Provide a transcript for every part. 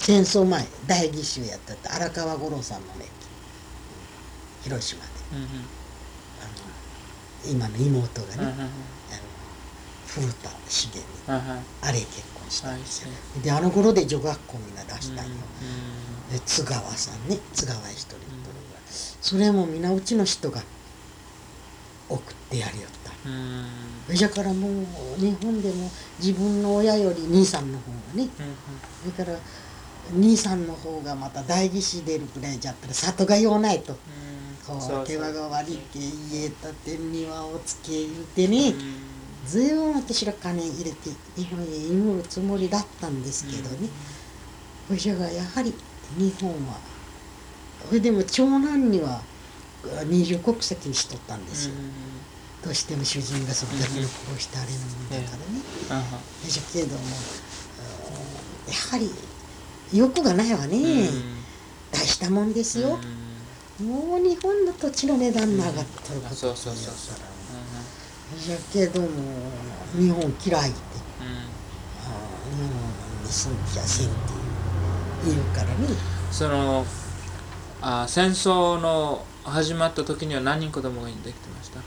戦争前大義州やってた荒川五郎さんのね広島で今の妹がね古田茂にあれ結婚したんですよ。であの頃で女学校みんな出したんよ。で津川さんね津川一人とるぐらいそれも皆うちの人が送ってやりよった。だからもう日本でも自分の親より兄さんの方がねだから兄さんの方がまた代議士出るくらいじゃったら里が用ないとこう手間が悪いけ家建て庭をつけ言うてねずいぶん私ら金入れて日本へ祈るつもりだったんですけどねそれがやはり日本はそれでも長男には二重国籍にしとったんですよ。どうしても主人がそれだけの苦労してあれなもんだからね。じゃけどもやはり欲がないわね。大したもんですよ。もう日本の土地の値段が上がっとることだから。じゃけども日本嫌いって日本に住んじゃせんって言うからね。 その戦争の始まった時には何人子供ができてました？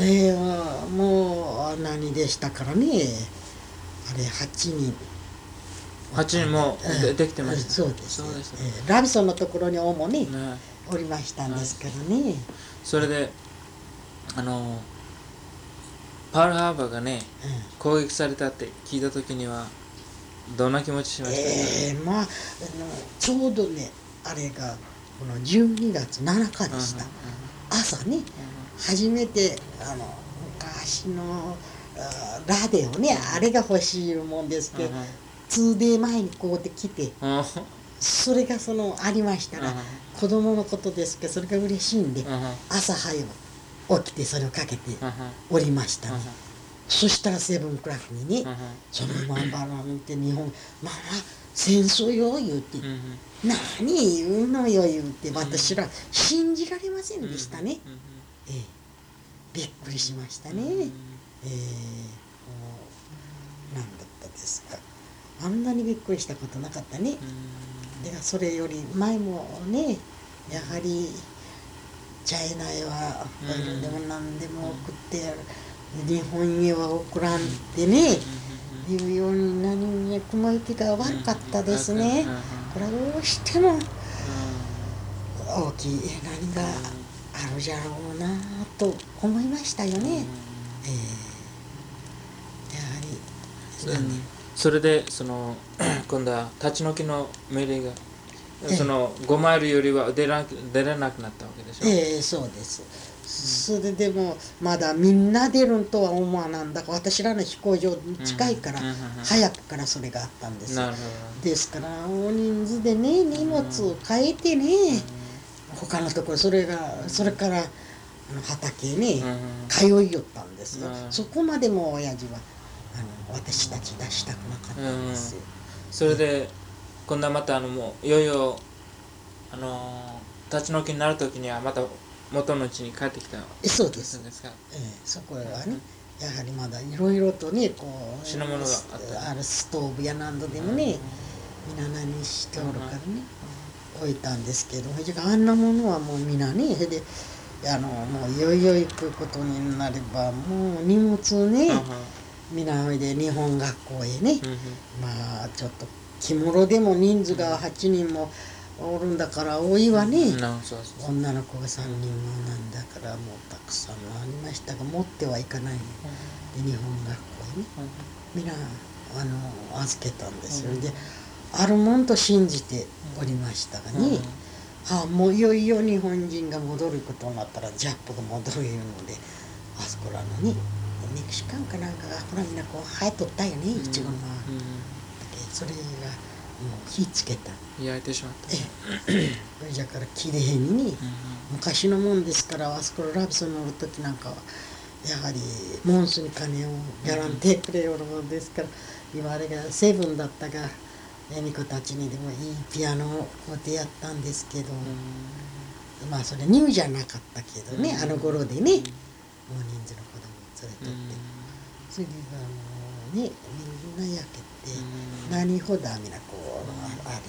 もう何でしたからねあれ8人もできてました。 そうです。ラビソンのところに主におりましたんですからね。 それでパールハーバーがね攻撃されたって聞いた時にはどんな気持ちしましたか？ まあちょうどねあれがこの12月7日でした。朝ね初めて昔のラデオねあれが欲しいもんですけど 2day 前にこうやって来てそれがありましたら子供のことですけどそれが嬉しいんで朝早く起きてそれをかけておりましたね。そしたらセブンクラックにねそのまんばら見て日本まあ戦争よ言うて何言うのよ言うて私ら信じられませんでしたね。びっくりしましたね。何だったですかあんなにびっくりしたことなかったね。でそれより前もねやはりチャイナへはオイルでも何でも送ってやる日本へは送らんってねいうように何も雲行きが悪かったですね。これはどうしても大きい何があるじゃろうなと思いましたよね。やはりそれで今度は立ち退きの命令が5マイルよりは出れなくなったわけでしょ？ そうです。それでもまだみんな出るんとは思わなんだか私らの飛行場近いから早くからそれがあったんですよ。ですから大人数でね荷物を変えてね他のところそれから畑へね通いよったんですよ。そこまでも親父は私たち出したくなかったんですよ。 それで今度はまたもういよいよ立ち退きになる時にはまた元の家に帰ってきた。 そうです。そこはねやはりまだいろいろとね品物があるストーブや何度でもね皆何しておるからね置いたんですけどあんなものはもう皆ねそれでもういよいよ行くことになればもう荷物ね皆おいで日本学校へねまあちょっと着物でも人数が8人もおるんだから多いわね。女の子が3人もなんだからもうたくさんありましたが持ってはいかないので日本学校へね皆預けたんですよ。であるもんと信じておりましたがねもういよいよ日本人が戻ることになったらジャップが戻るいうのであそこらのねメキシカンかなんかがほらみんな生えとったよねイチゴのそれがもう火つけた焼いてしまっただからきれいにね昔のもんですからあそこラビソン乗る時なんかはやはりモンスに金をやらんでくれよるもんですから今あれがセブンだったが恵美子たちにでもいいピアノをこうやってやったんですけどまあそれニューじゃなかったけどねあの頃でね大人数の子供を連れとってそれがねみんな焼けて何ほどみんなあり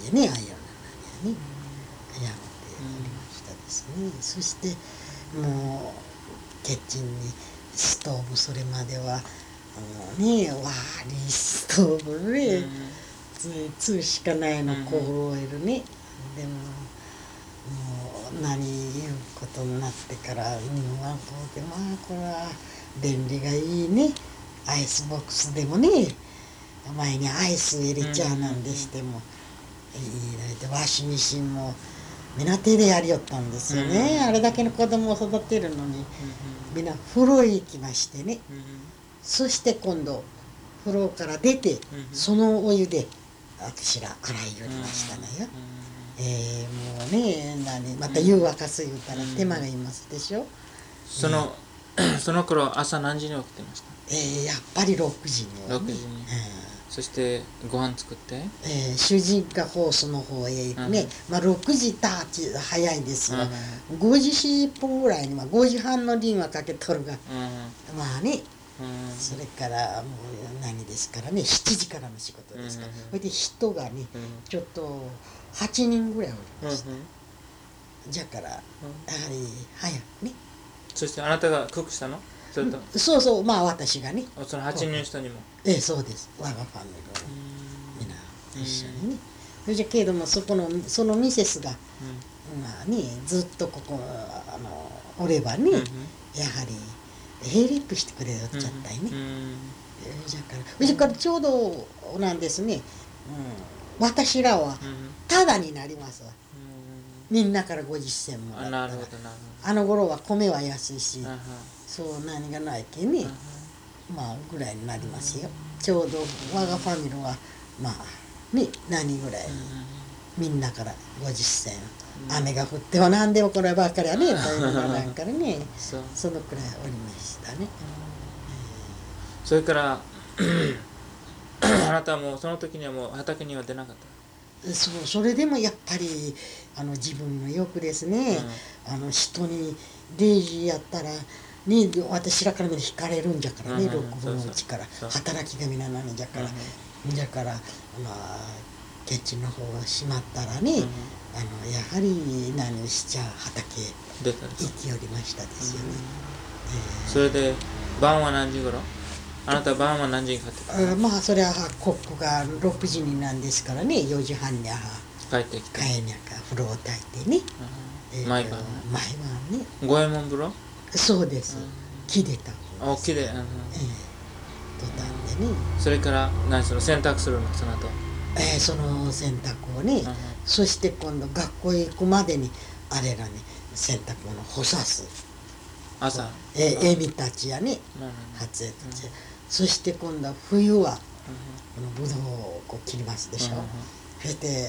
ね、ああいうのね、やっておりましたですね。そしてもうキッチンにストーブ、それまではね、ワーリーストーブね、2しかないの、コールオイルね。でももう何いうことになってから、まあこれは便利がいいね。アイスボックスでもね、前にアイス入れちゃうなんでしてもいいので、ワシミシンもみんな手でやりよったんですよね。あれだけの子供を育てるのに、みんな風呂へ行きましてね。そして今度風呂から出て、そのお湯で私ら洗いよりましたのよ。もうね、また湯沸かす言うたら手間がいますでしょ。 その頃朝何時に起きてました？ やっぱり6時にはね。 そしてご飯作って、 主人がホースの方へ行くね。まあ6時ターチ早いですわ。5時40分ぐらいに、5時半の電話かけとるが、まあね、それからもう何ですからね、7時からの仕事ですから。それで人がね、ちょっと8人ぐらいおりました。じゃからやはり早くね。 そしてあなたがクックしたの？ そうそう、まあ私がね。 その8人の人にも。 そうです。我がファミリーの皆一緒にね。それじゃけれども、そのミセスが、まあね、ずっとここおればね、やはりヘイリップしてくれよっちゃったいね。それからちょうどなんですね、私らはタダになりますわ。みんなから50銭もらったら。あの頃は米は安いし、そう何がないけね、まあぐらいになりますよ。ちょうど我がファミリーはまあね、何ぐらいみんなから50銭、雨が降っては何でもこればっかりはね、というのがなんからね、そのくらいおりましたね。 それからあなたはもうその時にはもう畑には出なかった？ それでもやっぱり自分の欲ですね。人に0時やったらね、私らから見て惹かれるんじゃからね、6分の1から働きがみななんじゃから、だからまあケチの方が閉まったらね、やはり何しちゃ畑行きよりましたですよね。 それで晩は何時頃？あなた晩は何時に帰ってくる？ まあそれはコックが6時になんですからね、4時半には帰ってきて、 帰りにゃか風呂を炊いてね、 毎晩ね。 五右衛門風呂？ そうです。木で炊くんです。 木で。 とたんでね。 それからその洗濯するのその後？ その洗濯をね、そして今度学校へ行くまでにあれらね、洗濯物干さす。 朝。 エビたちやね、初江たち。そして今度は冬はこのブドウをこう切りますでしょ。そして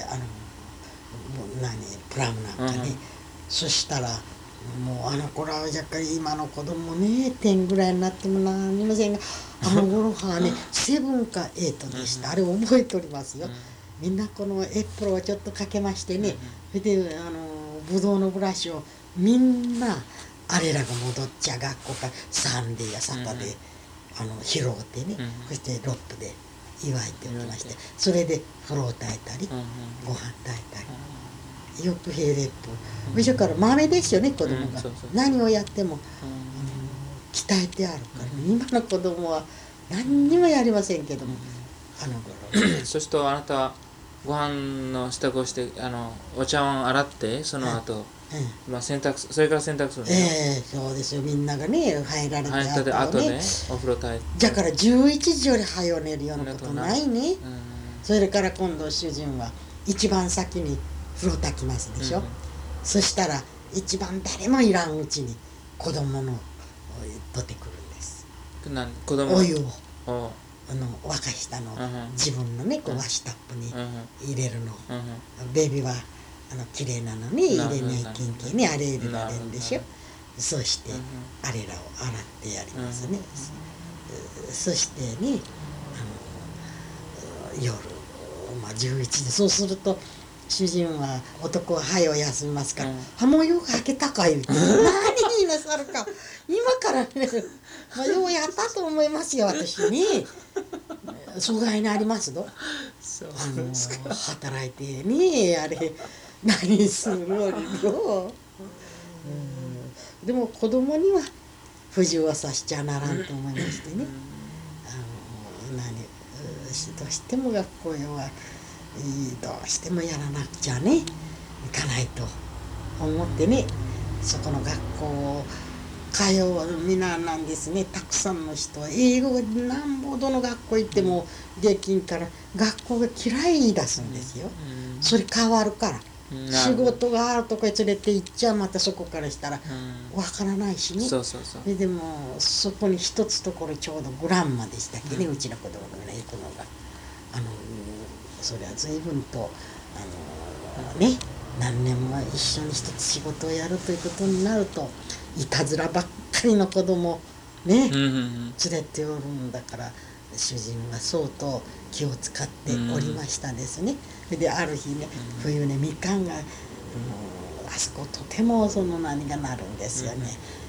プラムなんかね。そしたらもう頃はじゃっかり今の子供ね、10ぐらいになっても何にもせんが、頃はね7か8でした。あれ覚えておりますよ。みんなこのエプロンをちょっとかけましてね、それでブドウのブラシをみんなあれらが戻っちゃ学校からサンデーやサタデー拾うてね、そしてロップで祝いておきまして、それで風呂を炊いたり、ご飯炊いたり、よくヘイレップ、それから豆ですよね、子供が。何をやっても鍛えてあるから、今の子供は何にもやりませんけども、頃。 そうするとあなたはご飯の支度をしてお茶碗洗って、その後、それから洗濯するんですよ。そうですよ、みんながね入られて後ね、お風呂炊いて。 だから11時より早寝るようなことないね。それから今度主人は一番先に風呂炊きますでしょ。そしたら一番誰もいらんうちに子供の取ってくるんです。お湯を沸かしたのを自分のねこうワシタップに入れるの。ベビーは綺麗なのに入れないけんけんにあれ入れられんでしょ。そしてあれらを洗ってやりますね。そしてね夜11時、そうすると主人は男は早う休みますから「もう夜が明けたか」言うて「何言いなさるか今からねようやったと思いますよ私に。 阻害にありますど。 そう働いてねあれ何するのよ。でも子供には不自由はさしちゃならんと思いましてね。どうしても学校へはどうしてもやらなくちゃね行かないと思ってね、そこの学校を通う皆なんですね。たくさんの人は英語がなんぼどの学校行ってもできんから学校が嫌い出すんですよ。それ変わるから。仕事があるとこへ連れて行っちゃまたそこからしたらわからないしね。でもそこに一つところちょうどグランマでしたっけね、うちの子供が行くのが。それは随分とね、何年も一緒に一つ仕事をやるということになるといたずらばっかりの子供ね、連れておるんだから主人は相当気を使っておりましたですね。である日ね、冬ねみかんがあそことても何がなるんですよね、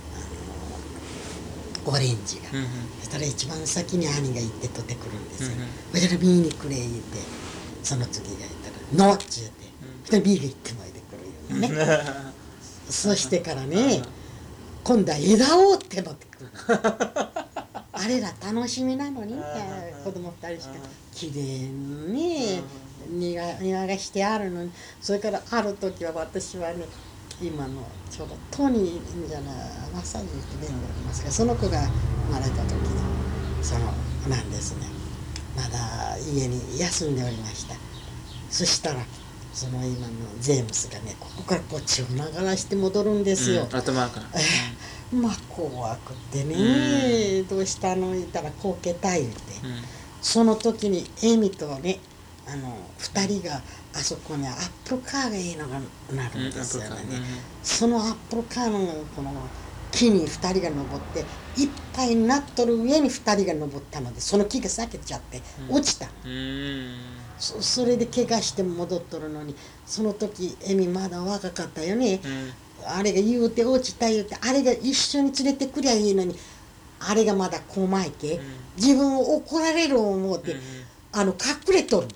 オレンジが。そしたら一番先に兄が行って取ってくるんですよ。そしたら見にくれ言って、その次が言ったら「ノー」って言って、そしたら B が行ってまいでくるよね。そしてからね、今度は枝をって持ってくる。あれら楽しみなのに子供2人しかきれいに庭がしてあるのに。それからある時は私はね、今のちょうどトニーじゃないマッサージって弁護がいますが、その子が生まれた時のなんですね、まだ家に休んでおりました。そしたらその今のジェームスがね、ここからこっちを流して戻るんですよ、 頭から。 まあ怖くてね、どうしたの言ったらこけた言うて、その時にエミとね2人があそこにアップルカーがいいのがなるんですよね。そのアップルカーのこの木に2人が登っていっぱいになっとる上に2人が登ったので、その木が裂けちゃって落ちたの。それで怪我して戻っとるのに、その時エミまだ若かったよね。あれが言うて落ちた言うて、あれが一緒に連れてくりゃいいのに、あれがまだこまいけ、自分を怒られる思うて、隠れとる。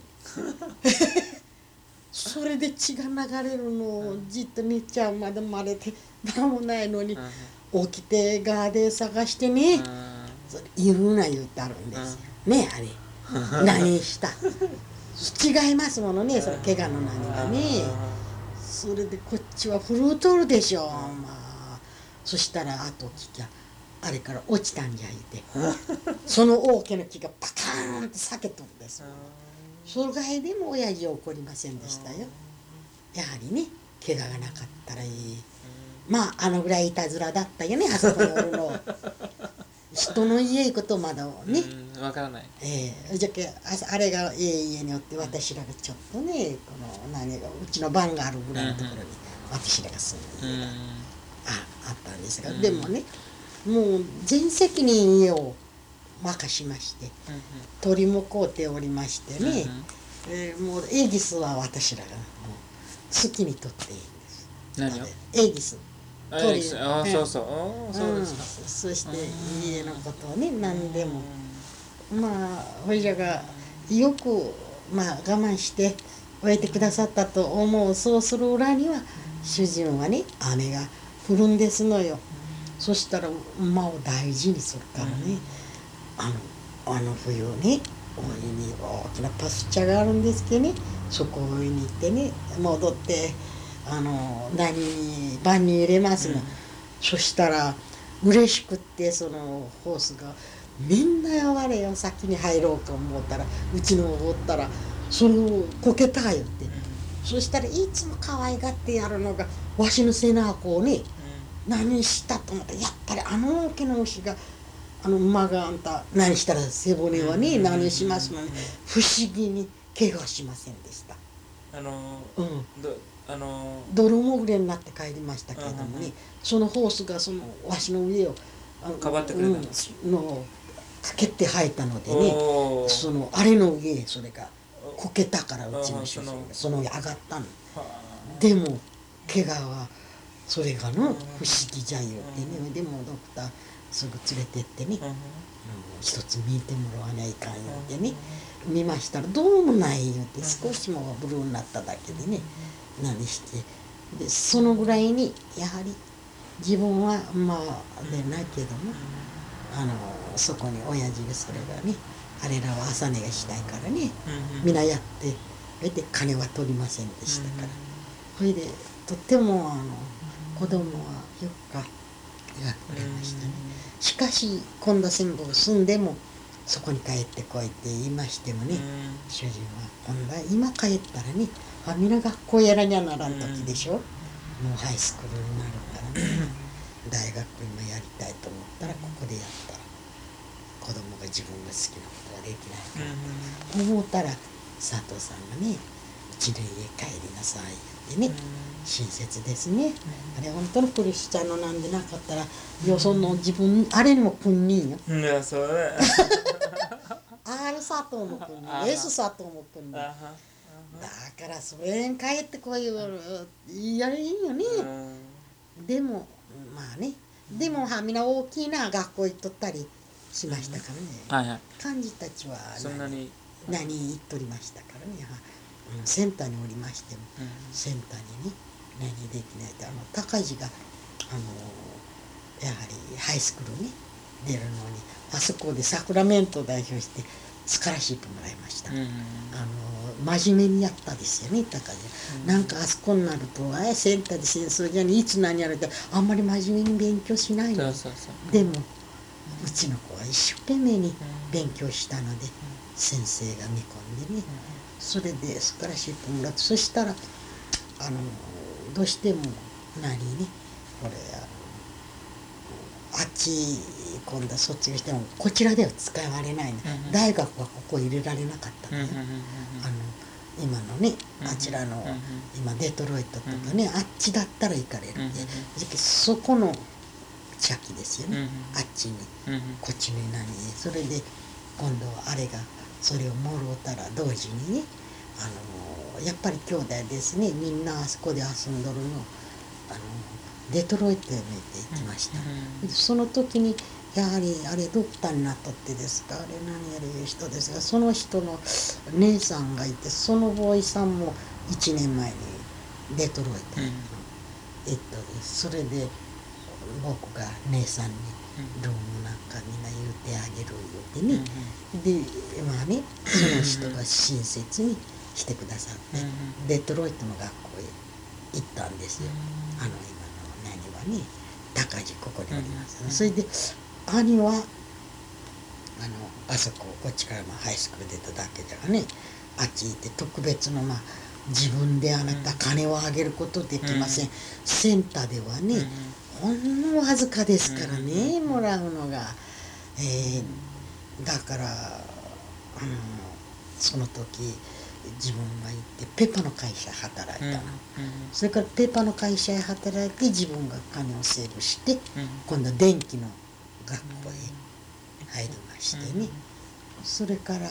それで血が流れるのをじっと見ちゃうまでまれてなんもないのに、起きてガーデン探してね、いるな言うてあるんですよね。あれ何した違いますものね、それ怪我の何がね。それでこっちは震うとるでしょ、まあ。そしたらあと聞きゃあれから落ちたんじゃいて、その大きな木がパカーンって裂けとるんですよ。それがいでも親父は怒りませんでしたよ。やはりね、怪我がなかったらいい。まあぐらいいたずらだったよね、あそこにおるの。人の家行くとまだね、 わからない。 じゃけあれが家におって、私らがちょっとね、このうちの番があるぐらいのところに私らが住んで家があったんですが、でもね、もう全責任家を任しまして、鳥も買うておりましてね、もうエギスは私らがもう好きに取っていいんです。 何を？ エギス。鳥。 そうそう。そうですか。 そして家のことをね、何でもまあほいじゃがよく我慢して終えてくださったと思う。そうする裏には主人はね、雨が降るんですのよ。そしたら馬を大事にするからね、あの冬ね、大いに大きなパスチャがあるんですけどね、そこに行ってね、戻って晩に入れますの、そしたら嬉しくってそのホースがみんなやわれよ、先に入ろうと思ったらうちのおったらそれをこけたよって、そしたらいつも可愛がってやるのがわしの背中をね、何したと思ったらやっぱり大きな牛が馬があんた何したら背骨はね、何しますのに不思議に怪我しませんでした。泥もぐれになって帰りましたけれどもね、そのホースがそのわしの上をかばってくれたのかけて吐いたのでね、あれの上それがこけたからうちの主人がその上上がったの。でも怪我はそれがの不思議じゃ言うてね、でもドクターすぐ連れてってね、一つ見てもらわないかんよってね、見ましたらどうもないよって少しもブルーになっただけでね、何してでそのぐらいにやはり自分はまあでないけどもそこに親父がそれがねあれらは朝寝がしたいからね、皆やってそれで金は取りませんでしたから、それでとっても子供はよくやってくれましたね。しかし今度戦後住んでもそこに帰ってこいって言いましてもね、主人は今度は今帰ったらね皆学校やらにゃならん時でしょ、もうハイスクールになるからね大学今やりたいと思ったらここでやったら子供が自分が好きなことができないから、思ったら佐藤さんがねうちの家帰りなさいってね、親切ですね、あれ本当のクリスチャンのなんでなかったらよその自分あれにも君人よ、 いやそうだ R 佐藤も君人 S 佐藤も君人だからそれに帰ってこいよやれいいよね、でもまあねでもみんな大きな学校行っとったりしましたからね、幹事たちは何言っとりましたからね、センターにおりましても、センターにね何できないって高地がやはりハイスクールに出るのにあそこでサクラメントを代表してスカラシップもらいました、真面目にやったですよね高地、なんかあそこになるとセンターで戦争じゃねいつ何やるってあんまり真面目に勉強しないの、でもうちの子は一生懸命に勉強したので、先生が見込んでね、それでスカラシップもらって、そしたらどうしても何ねこれあっち今度は卒業してもこちらでは使われないの、大学はここ入れられなかったのよ、今のねあちらの今デトロイトとかね、あっちだったら行かれるって、そこの茶器ですよね、あっちにこっちに何それで今度はあれがそれをもろうたら同時にねやっぱり兄弟ですね、みんなあそこで遊んどるのデトロイトへ向いて行きました、その時にやはりあれドクターになったってですか、あれ何やる人ですが、その人の姉さんがいて、そのボーイさんも1年前にデトロイトに行ったです、それで僕が姉さんにルームなんかみんな言うてあげる言うてね、でまあねその人が親切にしてくださって、デトロイトの学校へ行ったんですよ、今の何はね高地ここにおります、それで兄はあそここっちからハイスクール出ただけじゃね、あっち行って特別の自分であなた金をあげることできません、センターではね、ほんのわずかですからね、もらうのが、だからその時自分が行ってペッパの会社働いたの、それからペッパの会社へ働いて自分が金をセーブして、今度は電気の学校へ入りましてね、それから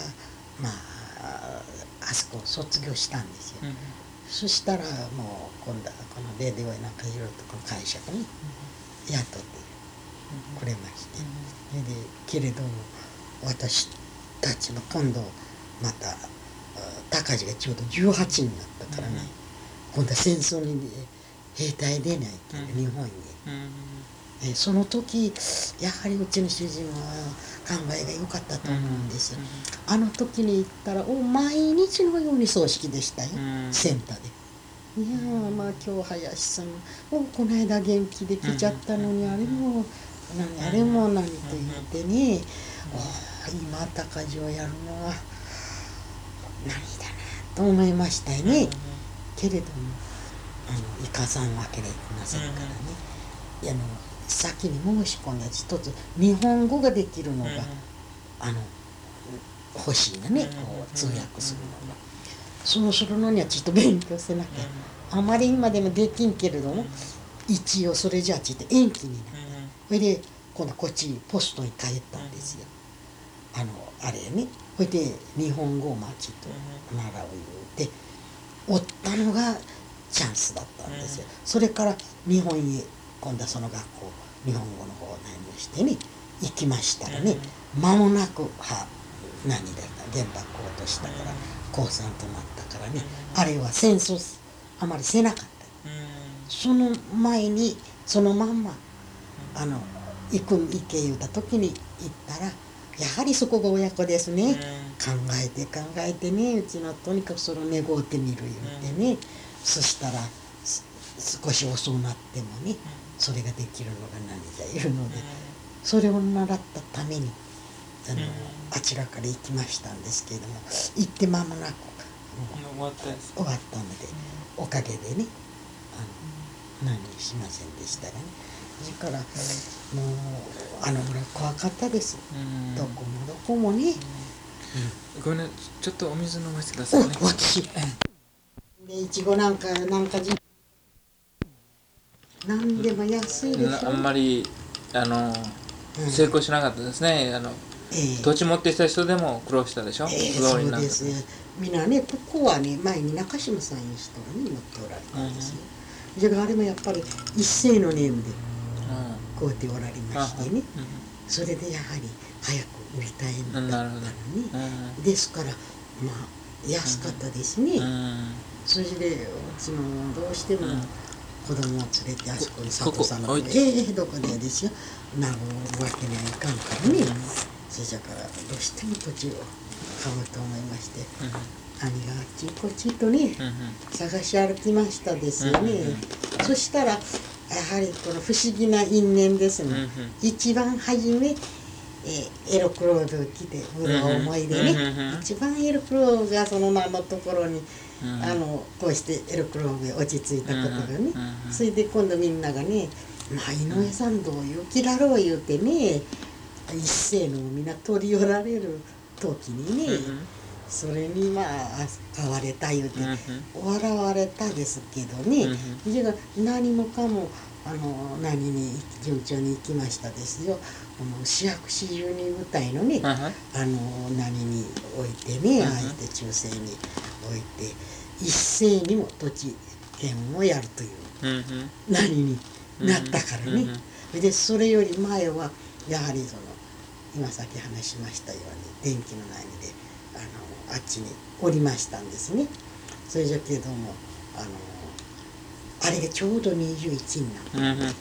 あそこを卒業したんですよ、そしたらもう今度はこのレディオやなんかいろいろとこの会社がね雇ってくれまして、でけれども私たちの今度また高地がちょうど18になったからね、今度は戦争に、兵隊出ないけど、日本に、その時やはりうちの主人は考えが良かったと思うんですよ、あの時に行ったら毎日のように葬式でしたよ、センターで。いや今日林さんこの間元気で来ちゃったのに、あれもあれも何と言ってね、今高地をやるのは何だなと思いましたよね、けれども生かさんわけでいきませんからね、先に申し込んだ一つ日本語ができるのが欲しいなね、こう通訳するのが、そうするのにはちょっと勉強せなきゃ、あまり今でもできんけれども一応それじゃあちょっと延期になった、それで今度こっちにポストに帰ったんですよ、あれね、それで日本語をちょっと習う言うておったのがチャンスだったんですよ、それから日本へ今度はその学校日本語の方何をしてね行きましたらね、間もなく何だか原爆を落としたから降参となったからね、あれは戦争あまりせなかった。その前にそのまんま行け言うた時に行ったらやはりそこが親子ですね、考えてね、うちのとにかくそれを願うてみる言うてね、そしたら少し遅くなってもねそれができるのが何じゃいうので、それを習ったためにあちらから行きましたんですけれども、行って間もなく終わったので、おかげでね何しませんでしたがね。だからもうぐらい怖かったです、どこもね。 ごめんね、ちょっとお水飲ませてくださいね。 私でいちごなんか何でも安いでしょ。 あんまり成功しなかったですね。土地持ってきた人でも苦労したでしょ。 そうですね。みんなね、ここはね、前に中島さんいう人がね持っておられたんですよ。じゃああれもやっぱり一斉のネームでこうやっておられましてね、それでやはり早く売りたいんだったのね。ですからまあ安かったですね。それでうちのどうしても子供を連れてあそこに佐藤さんのどこでですよ、なるわけにはいかんからね。それじゃからどうしても土地を買おうと思いまして、兄があっちこっちとね探し歩きましたですよね。そしたらやはりこの不思議な因縁ですね。一番初めエロクローブを着て裏思いでね、一番エロクローブがその名のところにこうしてエロクローブへ落ち着いたことがね、それで今度みんながね「まあ井上さんどういう気だろう」言うてね、一斉のみんな取り寄られる時にね、それにまあ買われた言うて笑われたですけどね、じゃあ何もかも何に順調に行きましたですよ。市役所12部隊のね何に置いてね、あえて中世に置いて一斉にも土地権をやるという何になったからね。でそれより前はやはり今さっき話しましたように電気のないのであっちにおりましたんですね。それじゃけどもあれがちょうど21になって、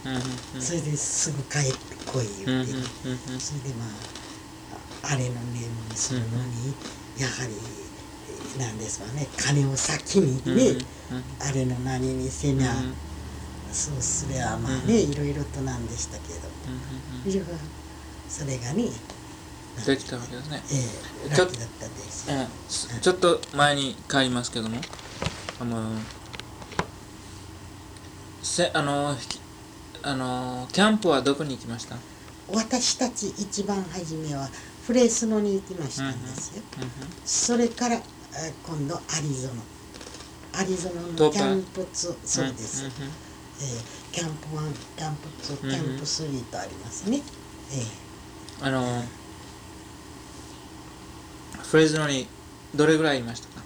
それですぐ帰ってこい言うて、それでまああれのネームにするのにやはりなんですわね、金を先にねあれの何にせな、そうすればまあねいろいろとなんでしたけど、それがねできたわけですね。 ラッキーだったです。 ちょっと前に帰りますけども、キャンプはどこに行きました？ 私たち一番初めはフレスノに行きましたんですよ。それから今度アリゾナのキャンプ2、そうです。キャンプ1、キャンプ2、キャンプ3とありますね。 フレズノにどれぐらいいましたか？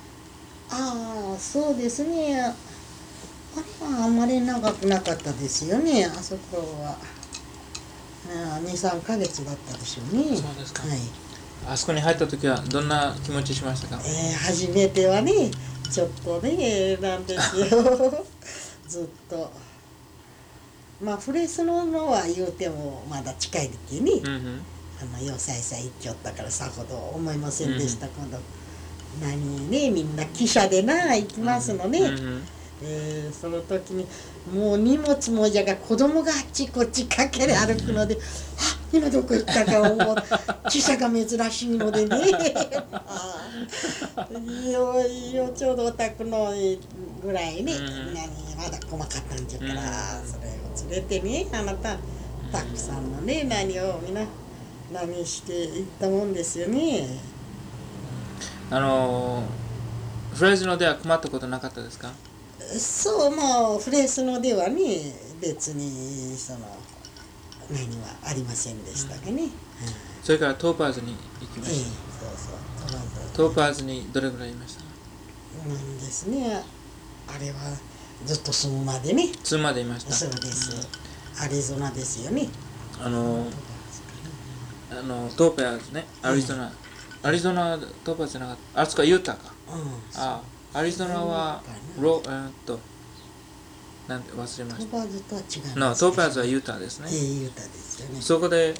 そうですね。あれはあんまり長くなかったですよね。あそこは2、3ヶ月だったでしょうね。 そうですか。 はい。 あそこに入った時はどんな気持ちしましたか？ 初めてはねちょっとねなんですよずっとまあフレスノのは言うてもまだ近い時に、要塞さ行きよったからさほど思いませんでした。今度何ねみんな汽車で行きますのね。その時にもう荷物もじゃが子供があっちこっちかけで歩くので今どこ行ったか思う汽車が珍しいのでねいよちょうどお宅のぐらいね、まだ細かったんじゃから、それを連れてねあなたたくさんのね何をみんな何していったもんですよね。 フレズノでは困ったことなかったですか？ そうもうフレスノではね別に何はありませんでしたがね。 それからトーパーズに行きました。トーパーズにどれぐらいいました？ なんですね。あれはずっと住むまでね。 住むまでいました。 そうです。 アリゾナですよね。 トーペアーズね、アリゾナトーペアーズじゃなかった、あそこはユタか。アリゾナはなんて忘れました。 トーパーズとは違います。 のトーペアーズはユタですね。 ユタですよね。 そこで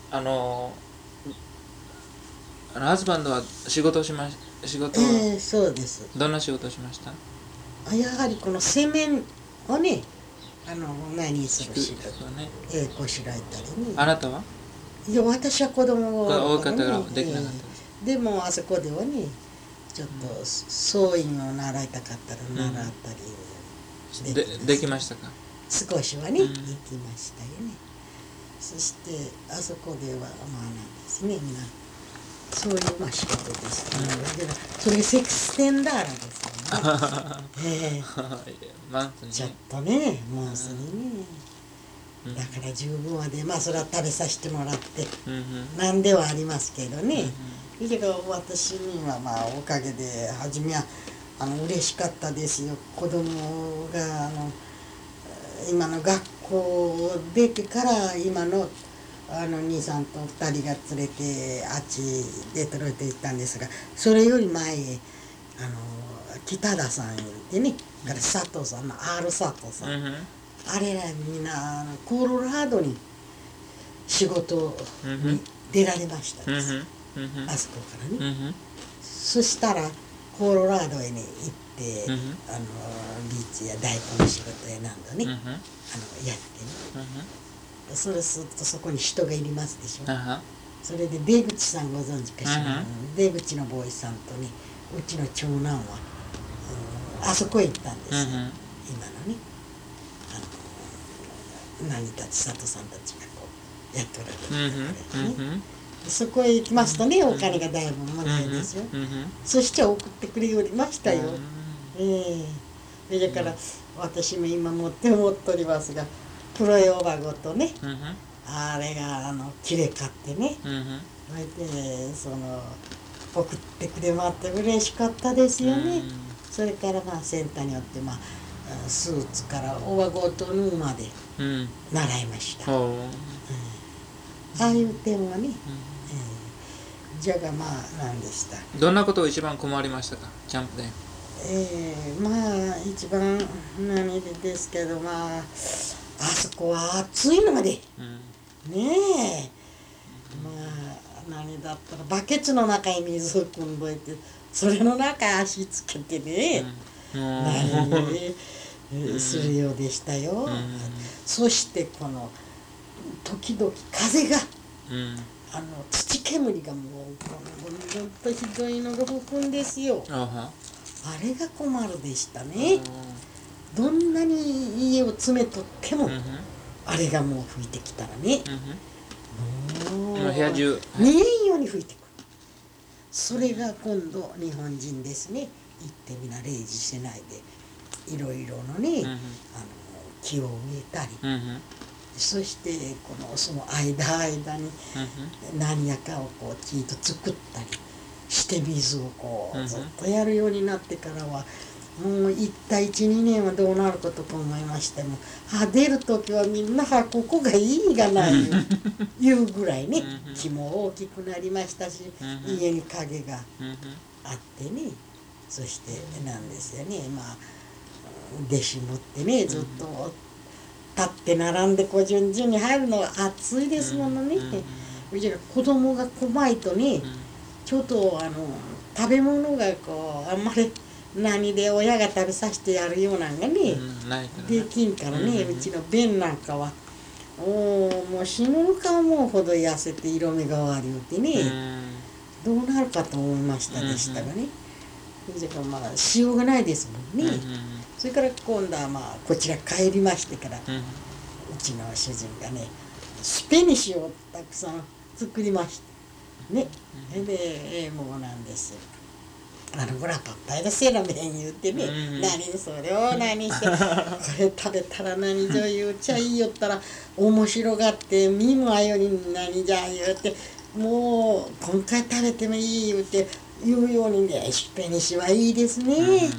ハズバンドは仕事はそうです。 どんな仕事をしました？ やはりこのセメンをね、何する仕事ね、こしらえたりね。 あなたは？ いや、私は子供が多かったからね、 できなかったです。 でもあそこではね、ちょっとソーイングを習いたかったら習ったりできましたか？ 少しはね、行きましたよね。そしてあそこではなんですね、そういう仕事ですね。それセックステンダーラですよね。ちょっとね、マンスにね。だから十分はで、それは食べさせてもらってなんではありますけどね。だけど私にはおかげで初めは嬉しかったですよ。子供が今の学校を出てから今の兄さんと2人が連れてあっちデトロイト行ったんですが、それより前北田さんでね、から佐藤さんの R 佐藤さん、あれらみんなコロラドに仕事に出られましたです、あそこからね。そしたらコロラドへね行って、ビーチや大根の仕事やなんだね、やってね、それするとそこに人がいりますでしょ。それで出口さんご存知かしら、出口のボーイさんとね、うちの長男は、あそこへ行ったんですよ、今のね何たち佐藤さんたちがこうやっておられるからね、そこへ行きますとね、お金がだいぶもらえるんですよ。そして送ってくれよりましたよ。だから私も今持っておりますが、プロヨバごとね、あれがきれかってね、それで送ってくれまって嬉しかったですよね。それからセンターによってスーツからオバゴと縫うまで習いました。ああいう点はね、じゃが何でした。 どんなことを一番困りましたか、キャンプで？ 一番何ですけど、あそこは暑いので、ねえ、何だったらバケツの中に水を汲んどいて、それの中足つけてね、するようでしたよ。そしてこの時々風が、土煙がもうほんとひどいのが吹くんですよ。あれが困るでしたね。どんなに家を詰めとっても、あれがもう吹いてきたらね、もう部屋中見えんように吹いてくる。それが今度日本人ですね、行ってみな0時してないでいろいろのね、木を植えたり、そしてその間に何やかをこう木と作ったりして水をこうずっとやるようになってからは、もう一体 1,2 年はどうなることか思いましても、出る時はみんなここがいいがないいうぐらいね、木も大きくなりましたし、家に影があってね、そしてなんですよね、弟子持ってね、ずっと立って並んで順々に入るのは暑いですものね。子供が怖いとね、ちょっと食べ物があんまり何で親が食べさせてやるようなんがね、できんからね、うちのベンなんかはもう死ぬのか思うほど痩せて色目が悪いってね、どうなるかと思いましたでしたがね。それからしようがないですもんね。それから今度はこちら帰りましてから、うちの主人がね、スペニッシュをたくさん作りましたね。でもうなんですよ、ほらパッパイのセラメン言うてね、何それを何してこれ食べたら何じゃ言うちゃいいよったら面白がって見もあよに何じゃ言うて、もう今回食べてもいい言うて言うようにね、スペニッシュはいいですね。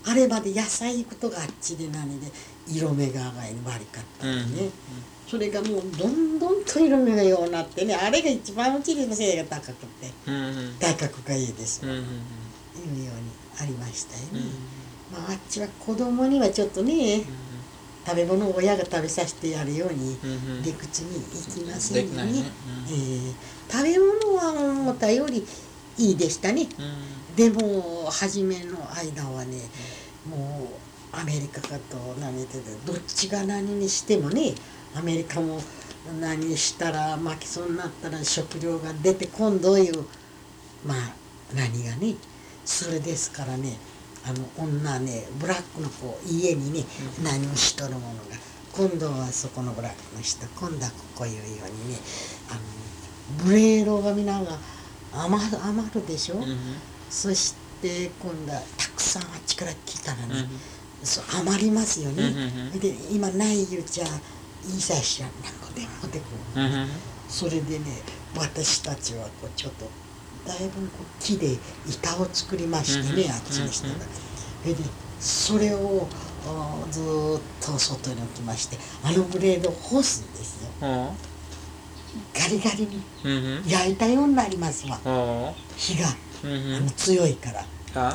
あれまで野菜行くとがあっちで何で色目が悪かったんでね、それがもうどんどんと色目がようなってね、あれが一番うちでの背が高くて、体格がいいですわ、いうようにありましたよね。まああっちは子供にはちょっとね、食べ物を親が食べさせてやるように理屈にいきませんよね。食べ物は思ったよりいいでしたね。でも初めの間はね、もうアメリカかと何でどっちが何にしてもね、アメリカも何したら負けそうになったら食料が出て今度いうまあ何がね、それですからね、女ね、ブラックの子家にね、何をしとるものが今度はそこのブラックの人、今度はこういうようにね、ブレードが皆が余るでしょ、そして今度はたくさんあっちから来たらね、余りますよね、で今ないうちはいいさしや何個でも出てくる、それでね、私たちはこうちょっとだいぶこう木で板を作りましてね、あっちの人が。それをずっと外に置きまして、ブレードを干すんですよ。ガリガリに焼いたようになりますわ、火が強いから。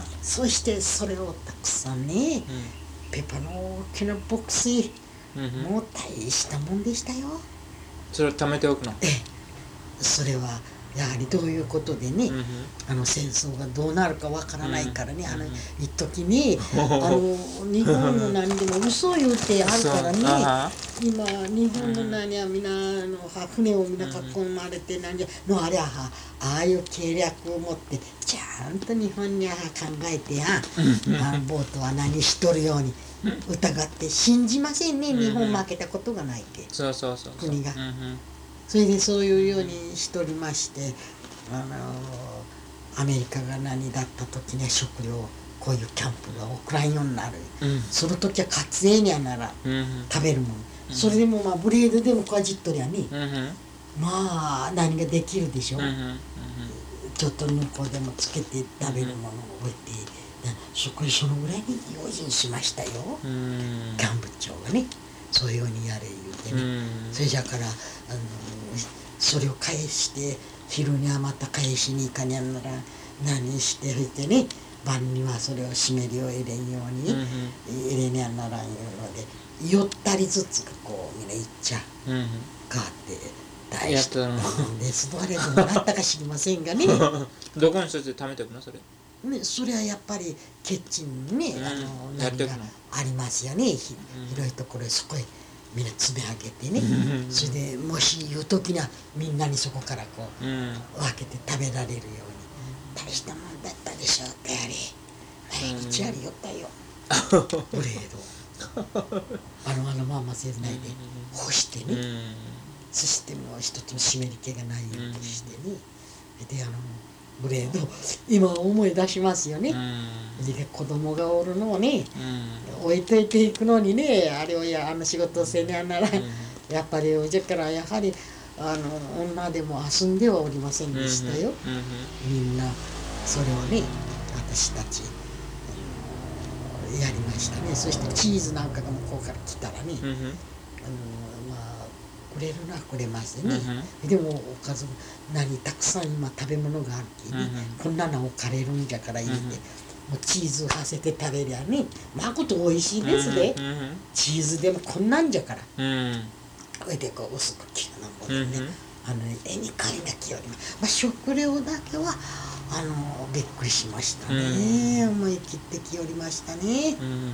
そしてそれをたくさんね、ペッパーの大きなボックスに、もう大したもんでしたよ。 それを貯めておくの？ それはやはりどういうことでね、戦争がどうなるかわからないからね、一時ね、日本の何でも嘘言うてあるからね、今日本の何やみんな船をみんな囲まれて何やのあれはああいう計略を持ってちゃんと日本には考えてボートは何しとるように疑って信じませんね、日本負けたことがないけ、国が。それでそういうようにしておりまして、アメリカが何だった時には食料こういうキャンプが送らんようになる、その時は活営にはなら、食べるもの、それでもまあブレードでもかじっとりゃね、まあ何ができるでしょ、ちょっと向こうでもつけて食べるものを置いて、そのぐらいに用心しましたよ、キャンプ長がね、そういうようにやれ言うてね、それじゃからそれを返して昼にはまた返しに行かにゃんなら何しておいてね、晩にはそれを湿りを入れんように入れにゃんならんようので、よったりずつこうみんな行っちゃう、かって大したもんです。どれどうなったか知りませんがねどこにそして貯めておくのそれ？ ね、それはやっぱりキッチンにね、何がありますよね、広いところへそこへみんな詰め上げてね、それでもし言う時にはみんなにそこからこう、分けて食べられるように、大したもんだったでしょってやり毎日やりよったよブレードまませないで干してね、そしてもう一つの湿り気がないようにしてね、でブレード今思い出しますよね、で子供がおるのをね、置いといていくのにね、あれを仕事をせにゃなら、やっぱりおじゃからやはり女でも遊んではおりませんでしたよ、みんなそれをね私たちやりましたね。そしてチーズなんかが向こうから来たらね、まあくれるのはくれますね、でもおかずたくさん今食べ物があるきね、こんなの置かれるんじゃから言うて、もうチーズはせて食べりゃね、まこと美味しいですね、チーズでもこんなんじゃから、これでこう薄く切るのもね、絵に描いたきよりも、食料だけはびっくりしましたね、思い切ってきよりましたね、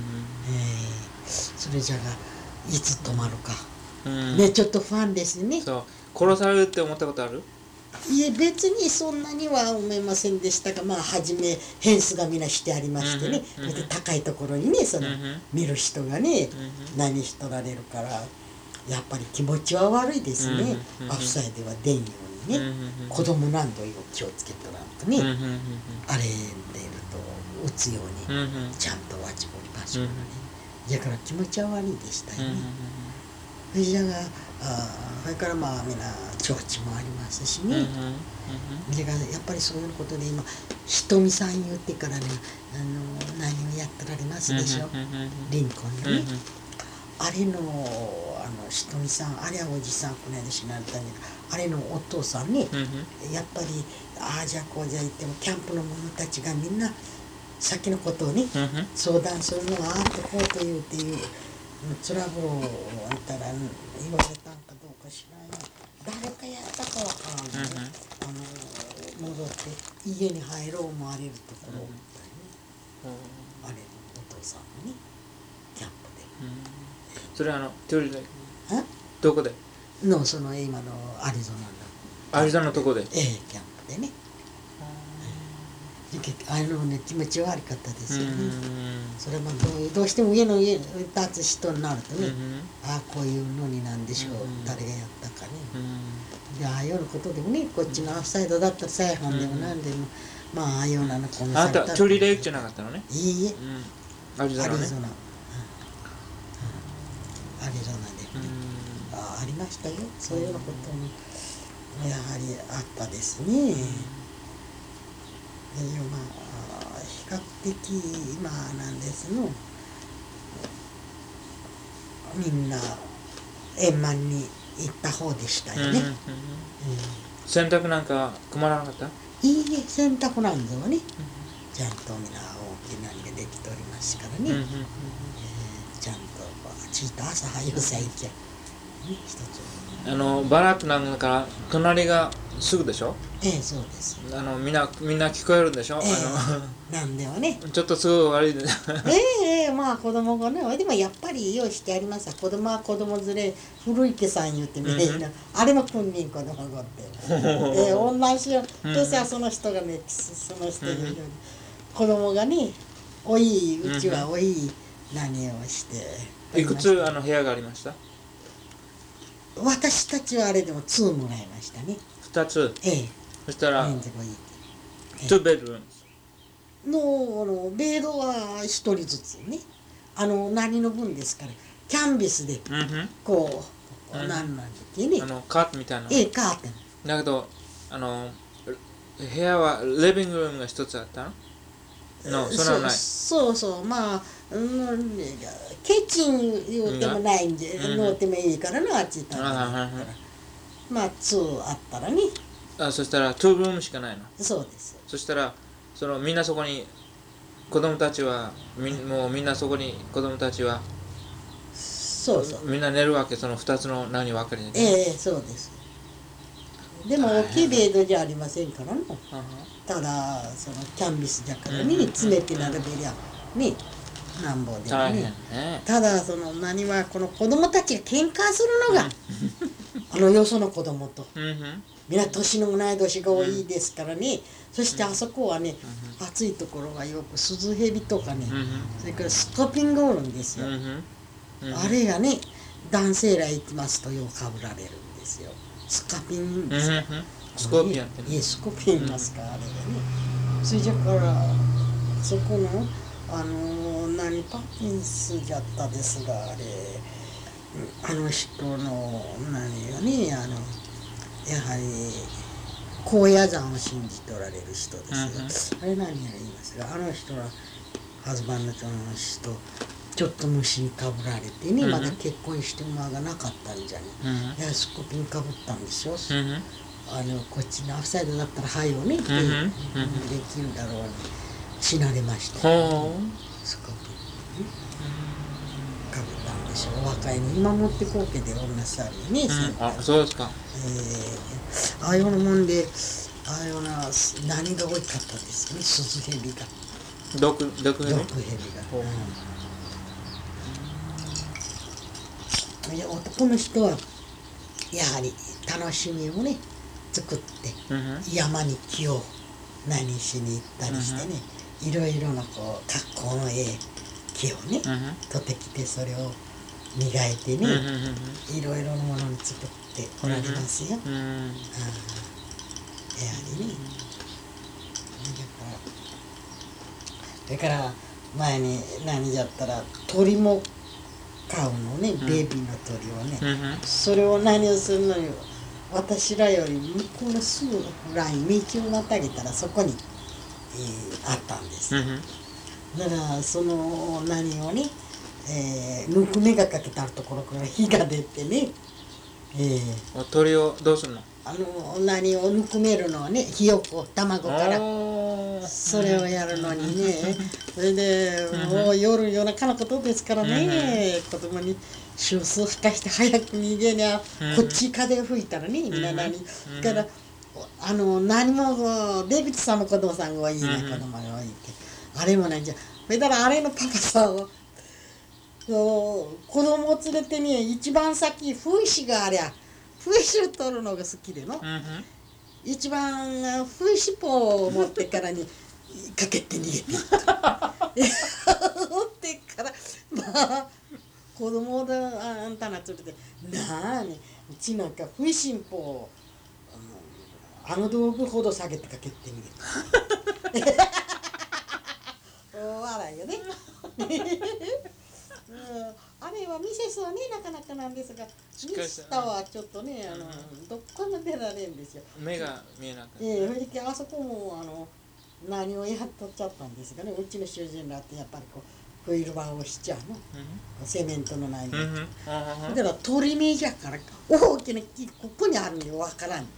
それじゃがいつ止まるか、ね、ちょっと不安ですね。 そう殺されるって思ったことある？ いえ別にそんなには思いませんでしたが、初めフェンスがみんなしてありましてね、で高いところにね見る人がね、何しとられるからやっぱり気持ちは悪いですね、アフサイドは出んようにね、子供何度よ気をつけとらんとね、あれでいると撃つようにちゃんとわちぼり場所がね、だから気持ちは悪いでしたよね。 それがそれからまあみんなチョーチもありますしね、それからやっぱりそういうことで今ひとみさん言ってからね何をやってられますでしょ、リンコンのね、あれのひとみさん、あれはおじさんこの間死なれたんだけど、あれのお父さんね、やっぱりああじゃこうじゃ言ってもキャンプの者たちがみんな先のことをね、相談するのはああとこうというっていうトラブルをあんたら言われたんかどうか知らない、誰かやったかわからない、戻って家に入ろう思われるところを、あれのお父さんのねキャンプで。 それはトゥリレイクどこでのその今のアリゾナのとこでキャンプでね、あのね気持ち悪かったですよね、それはどうしても上に立つ人になるとね、ああこういうのになんでしょう、誰がやったかね、でああいうようなことでもね、こっちのアフサイドだったら再犯でもなんでも、まあああいうようなのこのあなたトゥリレイクじゃなかったのね。 いいえ、 アリゾナね、 アリゾナで、ありましたよ、そういうようなこともやはりあったですね。まあ比較的今なんですの、みんな円満に行った方でしたよね。 洗濯なんか困らなかった？ いいえ、洗濯なんぞはね、ちゃんとみんな大きなのができておりますからね、ちゃんとちいと朝早くさいきゃ一つバラックなんか隣がすぐでしょ。 そうです。 みんな聞こえるんでしょ。 なんでもねちょっとすごい悪いでまあ子供がね、でもやっぱり用意してありますわ。子供は子供連れ、古池さん言ってみれる、あれも君臨子供がって同じよそしたらその人がね、その人言うように子供がね、おいうちはおい何をしていくつ部屋がありました？ 私たちはあれでも2もらいましたね。 2つ。そしたら 2 bedrooms のベッドは1人ずつね、何の分ですからキャンビスでこう何なんだっけね、 カーテンみたいな。 カーテンだけど部屋はリビングルームが1つあったの？それはない。 そうそう、まあキッチン言うてもないんで、のうてもいいからな、あっち行ったらまあ2あったらね。 そしたら2ルームしかないの？ そうです。 そしたらみんなそこに子供たちはもうみんなそこに子供たちはそうそうみんな寝るわけ、その2つの何分かりで。そうです。でも大きいベッドじゃありませんからの。ただそのキャンビスじゃからね、詰めて並べりゃね、なんぼでもね。ただその何はこの子供たちが喧嘩するのがよその子供と。みんな年の同い年が多いですからね、そしてあそこはね、暑いところがよくスズヘビとかね、それからスコピンがおるんですよ。あれがね、男性ら行きますとようかぶられるんですよ。スカピンですか。 スコーピオンってね。スコピンますか、あれがね。それじゃからそこの何パーキンスじゃったですが、あれ人の何がね、やはり高野山を信じておられる人ですよ。あれ何や言いますが、人はハズバンドの人ちょっと虫にかぶられてね、まだ結婚しても間がなかったんじゃね、スコピンかぶったんですよ。こっちのアフサイドだったら灰をね、できるだろうに死なれました。スコピンかぶったんでしょう。若いの今持ってこうけで女さるね。 そうですか。 ああいうもんで、ああいうな何が多かったですね、スズヘビが。 毒蛇が。 男の人はやはり楽しみをね作って、山に木を何しに行ったりしてね、いろいろなこう格好の木をね、取ってきてそれを磨いてね、いろいろなものに作っておられますよ。やはりね。それから前に何じゃったら鳥も飼うのね、ベビーの鳥をね、それを何をするのよ、私らより向こうのすぐライン道をまたげたらそこに、あったんです。だからその何をね、ぬくめがかけたところから火が出てね、 鳥をどうするの？ 何をぬくめるのはね、ひよこ卵からそれをやるのにね、それでもう夜中のことですからね、子供にシュース吹かして早く逃げにゃ、こっち風吹いたらね、みんな何から何も出口さんも子供さんがいいね、子供がいいって、あれもないじゃん。それからあれのパパさんは子供を連れてね、一番先風石がありゃ風石を取るのが好きでの、一番風石ポを持ってからにかけて逃げていった持ってからまあ子供だあんたな連れてなあね、うちなんか風石ポを道具ほど下げてかけて逃げて笑いよねあれはミセスはねなかなかなんですが、ミスターはちょっとねどっかも出られるんですよ。 目が見えなかった。 それであそこも何をやっとっちゃったんですがね、うちの主人らってやっぱりこうフィルバーをしちゃうの、セメントのないの、だから鳥目じゃから大きな木ここにあるんよ、わからん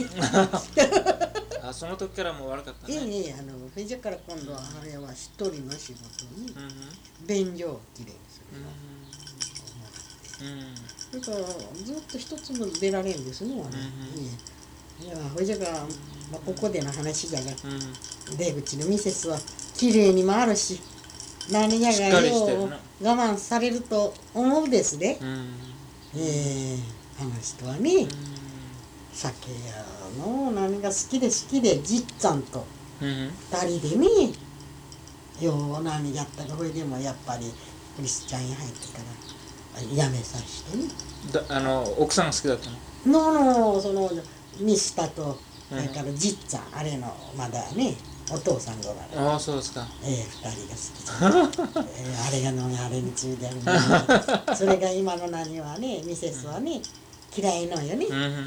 その時からもう悪かったね。 それじゃから今度はあれは一人の仕事に便所をきれいにするの、だからずっと一つも出られんですね。いやそれじゃから、ここでの話じゃが、出口のミセスはきれいにもあるし、何やがよう我慢されると思うですね。あの人はね、酒やの何が好きでじっちゃんと二人でね、よう何やったか、これでもやっぱりクリスチャンに入ってからやめさせてね。 奥さんが好きだったの？ そのミスタとだからじっちゃん、あれのまだねお父さんがおられる。 ああそうですか。 二人が好きあれがのあれについてるそれが今の何はね、ミセスはね嫌いのよね。だからあれね、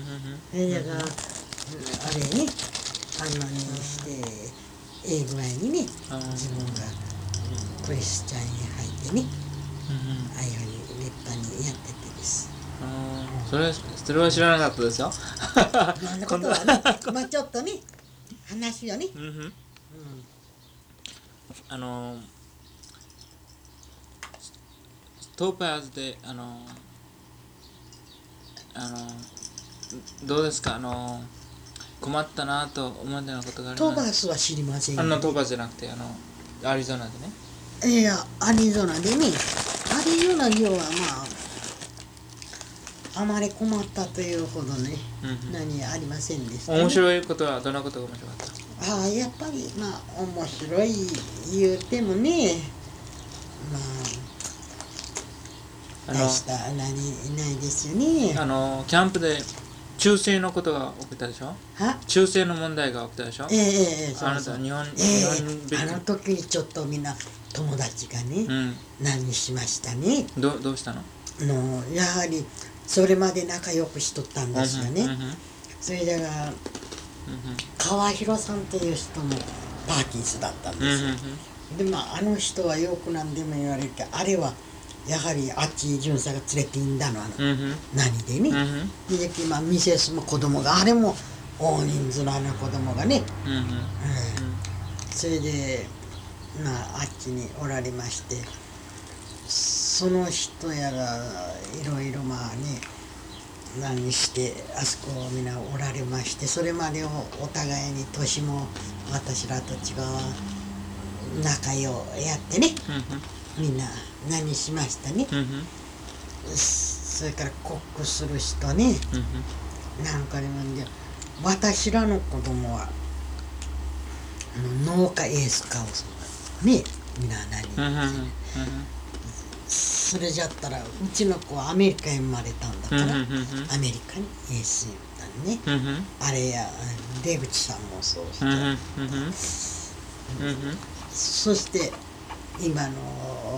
あんなにして具合にね、自分がクリスチャンに入ってね、ああいうふうに立派にやっててです。 それは知らなかったですよ。 そんなことはね、まあちょっとね話よね。 トーパーズでどうですか、困ったなと思うようなことがある。 トーバースは知りませんよ。 トーバーズじゃなくてアリゾナでね。 いやアリゾナでね、アリゾナではあまり困ったというほどね、何ありませんでした、ね。 面白いことはどんなことが面白かった？ やっぱり面白い言うてもね、大した何ないですよね。 キャンプで中性のことが起きたでしょ？中性の問題が起きたでしょ？あなた日本あの時にちょっとみんな友達がね、何しましたね。 どうしたの？ やはりそれまで仲良くしとったんですよね。それだが川広さんという人もパーキンスだったんですよ。であの人はよく何でも言われるけど、あれはやはりあっち巡査が連れていいんだの何でね。でミセスも子供があれも大人数の子供がね、それであっちにおられまして、その人やらいろいろ何してあそこをみんなおられまして、それまでをお互いに年も私らと違う仲良やってね、みんな何しましたね。それからコックする人ね、なんかでも私らの子供は農家エースカウスね、みんな何それじゃったらうちの子はアメリカに生まれたんだから、アメリカにエース言ったね。あれや出口さんもそうして、そして今の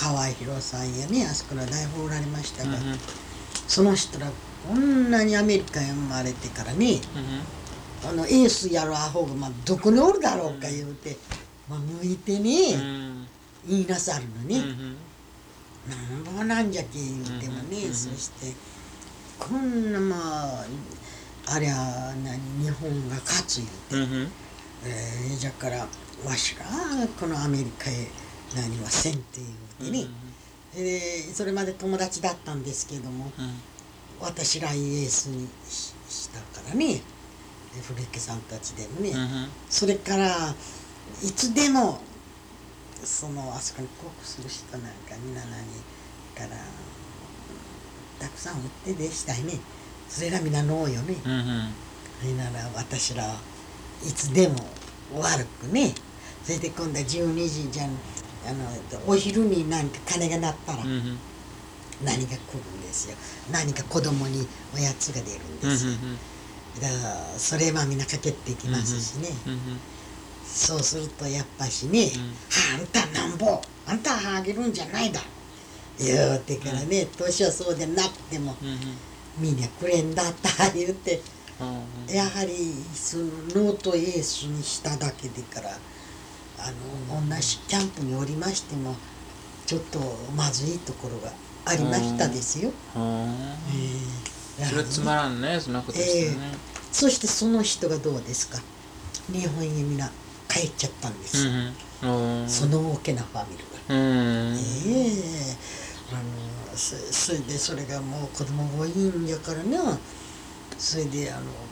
河合宏さんやね、あそこの大法おられましたが、その人らこんなにアメリカへ生まれてからね、エースやるアホが、どこにおるだろうか言うて、向いてね、言いなさるのね、なんぼなんじゃけ言うてもね、そしてこんなありゃ日本が勝つ言うて、じゃからわしがこのアメリカへはせんって言うてね、それまで友達だったんですけども、私らイエスにしたからね、古池さんたちでもね、それからいつでもあそこにコークする人なんかみんなからたくさん売ってでしたいね、それがみんなのうよね、なら私らいつでも悪くね、それで今度は12時じゃん、お昼に何か鐘が鳴ったら何が来るんですよ、何か子供におやつが出るんですよ、だからそれみんなかけていきますしね、そうするとやっぱしね、あんたなんぼあんたあげるんじゃないだ言うてからね、年はそうでなくてもみんなくれんだった言うて、やはりそのノートエースにしただけでから同じキャンプにおりましてもちょっとまずいところがありましたですよ。 それつまらんね、そんなことしてね。 そしてその人がどうですか、日本へみんな帰っちゃったんですよ、その大きなファミリーが。それでそれがもう子供がいいんやからな、それで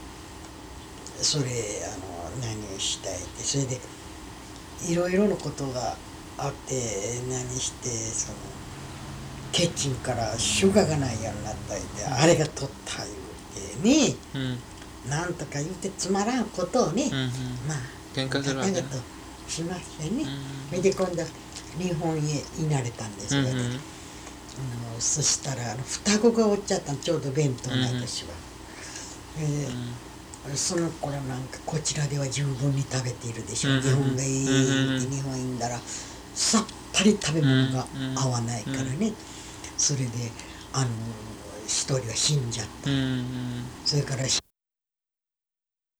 何したいって、それでいろいろなことがあって何してキッチンからシュガーがないようになったりで、あれが取った言うてね、なんとか言うてつまらんことをね、 喧嘩するわけね、 としましてね、それで今度日本へいなれたんですよね、そしたら双子がおっちゃったの、ちょうど弁当の私は、その頃なんかこちらでは十分に食べているでしょ、日本がいいって日本いんだらさっぱり食べ物が合わないからね、それで一人は死んじゃった、それから